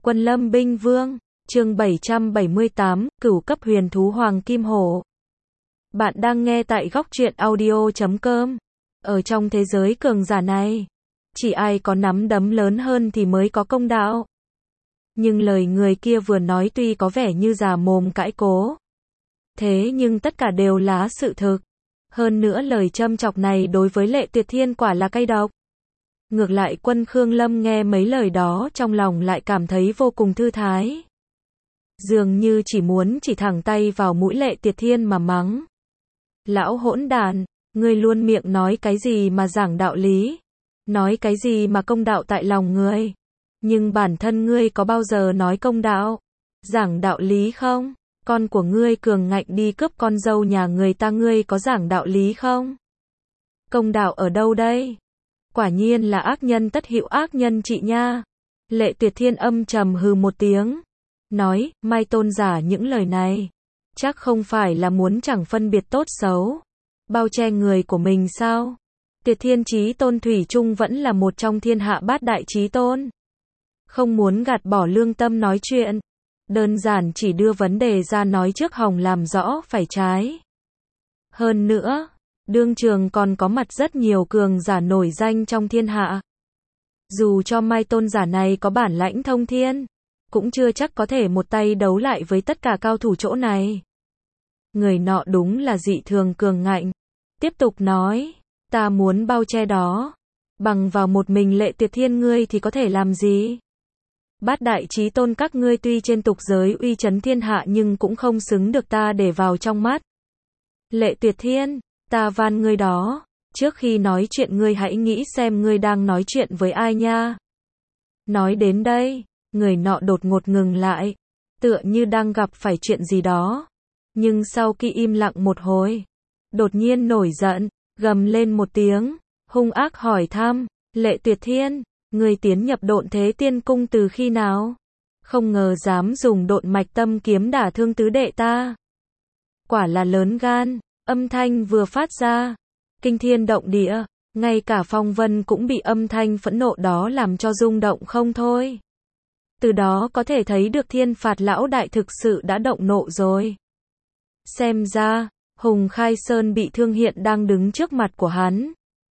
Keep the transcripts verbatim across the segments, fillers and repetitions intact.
Quân Lâm Binh Vương, chương bảy trăm bảy mươi tám, cửu cấp huyền thú Hoàng Kim Hổ. Bạn đang nghe tại góc truyện audio chấm com. Ở trong thế giới cường giả này, chỉ ai có nắm đấm lớn hơn thì mới có công đạo. Nhưng lời người kia vừa nói tuy có vẻ như già mồm cãi cố, thế nhưng tất cả đều là sự thực. Hơn nữa lời châm chọc này đối với Lệ Tuyệt Thiên quả là cay độc. Ngược lại Quân Khương Lâm nghe mấy lời đó trong lòng lại cảm thấy vô cùng thư thái. Dường như chỉ muốn chỉ thẳng tay vào mũi Lệ Tuyệt Thiên mà mắng. Lão hỗn đản, ngươi luôn miệng nói cái gì mà giảng đạo lý, nói cái gì mà công đạo tại lòng ngươi. Nhưng bản thân ngươi có bao giờ nói công đạo, giảng đạo lý không? Con của ngươi cường ngạnh đi cướp con dâu nhà người ta, ngươi có giảng đạo lý không? Công đạo ở đâu đây? Quả nhiên là ác nhân tất hữu ác nhân trị nha. Lệ Tuyệt Thiên âm trầm hừ một tiếng, nói, Mai tôn giả những lời này, chắc không phải là muốn chẳng phân biệt tốt xấu, bao che người của mình sao? Tuyệt Thiên chí tôn thủy chung vẫn là một trong thiên hạ bát đại chí tôn. Không muốn gạt bỏ lương tâm nói chuyện, đơn giản chỉ đưa vấn đề ra nói trước hòng làm rõ phải trái. Hơn nữa, đương trường còn có mặt rất nhiều cường giả nổi danh trong thiên hạ. Dù cho Mai tôn giả này có bản lãnh thông thiên, cũng chưa chắc có thể một tay đấu lại với tất cả cao thủ chỗ này. Người nọ đúng là dị thường cường ngạnh. Tiếp tục nói, ta muốn bao che đó. Bằng vào một mình Lệ Tuyệt Thiên ngươi thì có thể làm gì? Bát đại chí tôn các ngươi tuy trên tục giới uy chấn thiên hạ nhưng cũng không xứng được ta để vào trong mắt. Lệ Tuyệt Thiên, ta van ngươi đó, trước khi nói chuyện ngươi hãy nghĩ xem ngươi đang nói chuyện với ai nha. Nói đến đây, người nọ đột ngột ngừng lại, tựa như đang gặp phải chuyện gì đó. Nhưng sau khi im lặng một hồi, đột nhiên nổi giận, gầm lên một tiếng, hung ác hỏi thăm, Lệ Tuyệt Thiên, ngươi tiến nhập Độn Thế Tiên Cung từ khi nào? Không ngờ dám dùng Độn Mạch Tâm Kiếm đả thương tứ đệ ta. Quả là lớn gan. Âm thanh vừa phát ra, kinh thiên động địa, ngay cả phong vân cũng bị âm thanh phẫn nộ đó làm cho rung động không thôi. Từ đó có thể thấy được Thiên Phạt lão đại thực sự đã động nộ rồi. Xem ra, Hùng Khai Sơn bị thương hiện đang đứng trước mặt của hắn,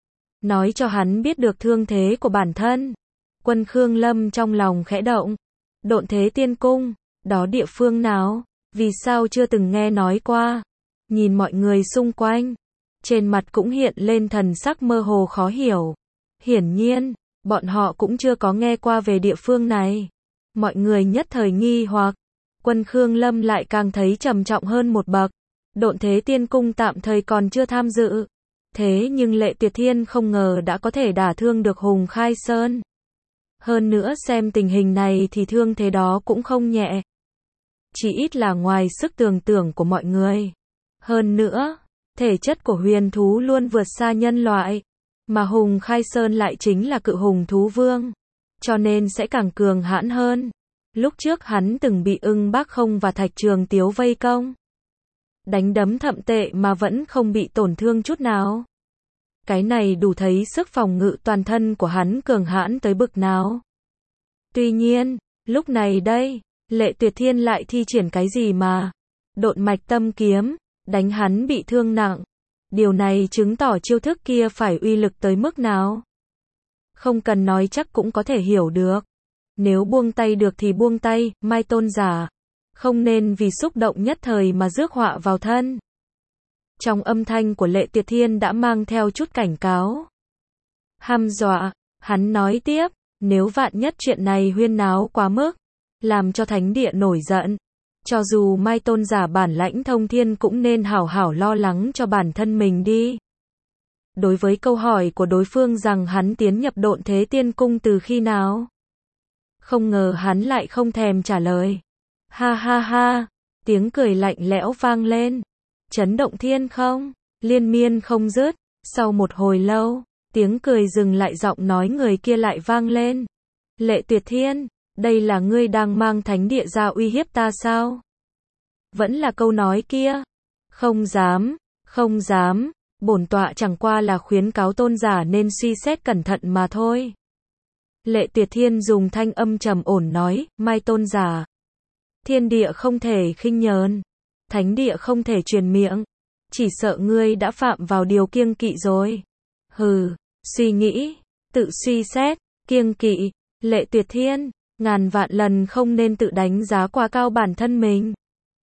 nói cho hắn biết được thương thế của bản thân. Quân Khương Lâm trong lòng khẽ động. Độn Thế Tiên Cung, đó địa phương nào? Vì sao chưa từng nghe nói qua? Nhìn mọi người xung quanh, trên mặt cũng hiện lên thần sắc mơ hồ khó hiểu. Hiển nhiên, bọn họ cũng chưa có nghe qua về địa phương này. Mọi người nhất thời nghi hoặc. Quân Khương Lâm lại càng thấy trầm trọng hơn một bậc. Độn Thế Tiên Cung tạm thời còn chưa tham dự. Thế nhưng Lệ Tuyệt Thiên không ngờ đã có thể đả thương được Hùng Khai Sơn. Hơn nữa xem tình hình này thì thương thế đó cũng không nhẹ. Chỉ ít là ngoài sức tưởng tượng của mọi người. Hơn nữa, thể chất của huyền thú luôn vượt xa nhân loại, mà Hùng Khai Sơn lại chính là cự hùng thú vương, cho nên sẽ càng cường hãn hơn. Lúc trước hắn từng bị Ưng Bác Không và Thạch Trường Tiếu vây công, đánh đấm thậm tệ mà vẫn không bị tổn thương chút nào. Cái này đủ thấy sức phòng ngự toàn thân của hắn cường hãn tới bực nào. Tuy nhiên, lúc này đây, Lệ Tuyệt Thiên lại thi triển cái gì mà Độn Mạch Tâm Kiếm, đánh hắn bị thương nặng. Điều này chứng tỏ chiêu thức kia phải uy lực tới mức nào. Không cần nói chắc cũng có thể hiểu được. Nếu buông tay được thì buông tay, Mai tôn giả. Không nên vì xúc động nhất thời mà rước họa vào thân. Trong âm thanh của Lệ Tuyệt Thiên đã mang theo chút cảnh cáo. Hăm dọa, hắn nói tiếp, nếu vạn nhất chuyện này huyên náo quá mức, làm cho thánh địa nổi giận. Cho dù Mai tôn giả bản lãnh thông thiên cũng nên hảo hảo lo lắng cho bản thân mình đi. Đối với câu hỏi của đối phương rằng hắn tiến nhập Độn Thế Tiên Cung từ khi nào, không ngờ hắn lại không thèm trả lời. Ha ha ha, tiếng cười lạnh lẽo vang lên, chấn động thiên không, liên miên không dứt. Sau một hồi lâu, tiếng cười dừng lại, giọng nói người kia lại vang lên. Lệ Tuyệt Thiên, đây là ngươi đang mang thánh địa ra uy hiếp ta sao? Vẫn là câu nói kia. Không dám, không dám, bổn tọa chẳng qua là khuyến cáo tôn giả nên suy xét cẩn thận mà thôi. Lệ Tuyệt Thiên dùng thanh âm trầm ổn nói, Mai tôn giả. Thiên địa không thể khinh nhờn. Thánh địa không thể truyền miệng. Chỉ sợ ngươi đã phạm vào điều kiêng kỵ rồi. Hừ, suy nghĩ, tự suy xét, kiêng kỵ, Lệ Tuyệt Thiên, ngàn vạn lần không nên tự đánh giá quá cao bản thân mình.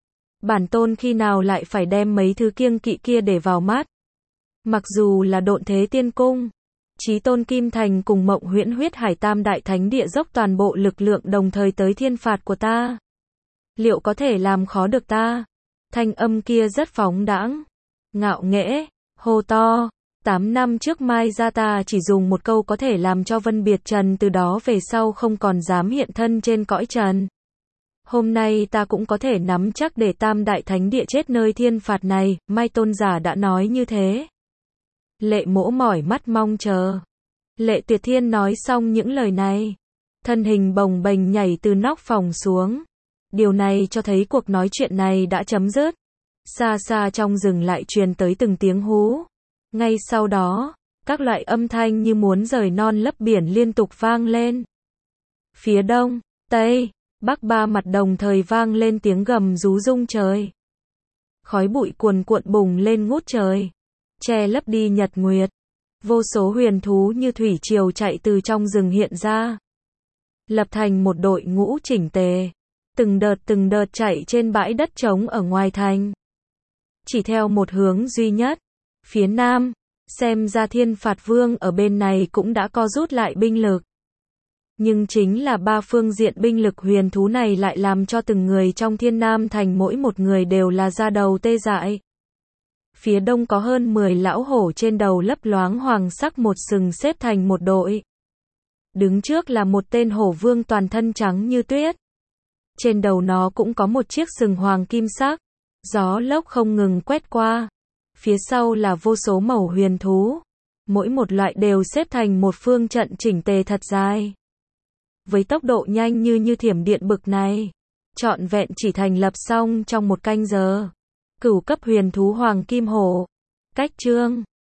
Bản tôn khi nào lại phải đem mấy thứ kiêng kỵ kia để vào mắt. Mặc dù là Độn Thế Tiên Cung, Chí Tôn Kim Thành cùng Mộng Huyễn Huyết Hải Tam Đại Thánh Địa dốc toàn bộ lực lượng đồng thời tới thiên phạt của ta. Liệu có thể làm khó được ta? Thanh âm kia rất phóng đãng, ngạo nghễ, hô to. Tám năm trước Mai gia ta chỉ dùng một câu có thể làm cho Vân Biệt Trần từ đó về sau không còn dám hiện thân trên cõi trần. Hôm nay ta cũng có thể nắm chắc để Tam Đại Thánh Địa chết nơi thiên phạt này, Mai tôn giả đã nói như thế. Lệ Mỗ mỏi mắt mong chờ. Lệ Tuyệt Thiên nói xong những lời này, thân hình bồng bềnh nhảy từ nóc phòng xuống. Điều này cho thấy cuộc nói chuyện này đã chấm dứt. Xa xa trong rừng lại truyền tới từng tiếng hú. Ngay sau đó, các loại âm thanh như muốn rời non lấp biển liên tục vang lên. Phía đông, tây, bắc ba mặt đồng thời vang lên tiếng gầm rú rung trời. Khói bụi cuồn cuộn bùng lên ngút trời, che lấp đi nhật nguyệt. Vô số huyền thú như thủy triều chạy từ trong rừng hiện ra, lập thành một đội ngũ chỉnh tề, từng đợt từng đợt chạy trên bãi đất trống ở ngoài thành. Chỉ theo một hướng duy nhất, phía nam, xem ra Thiên Phạt Vương ở bên này cũng đã co rút lại binh lực. Nhưng chính là ba phương diện binh lực huyền thú này lại làm cho từng người trong Thiên Nam thành mỗi một người đều là da đầu tê dại. Phía đông có hơn mười lão hổ trên đầu lấp loáng hoàng sắc một sừng xếp thành một đội. Đứng trước là một tên hổ vương toàn thân trắng như tuyết. Trên đầu nó cũng có một chiếc sừng hoàng kim sắc. Gió lốc không ngừng quét qua. Phía sau là vô số mẩu huyền thú. Mỗi một loại đều xếp thành một phương trận chỉnh tề thật dài. Với tốc độ nhanh như như thiểm điện bực này, trọn vẹn chỉ thành lập xong trong một canh giờ. Cửu cấp huyền thú hoàng kim hổ. Cách chương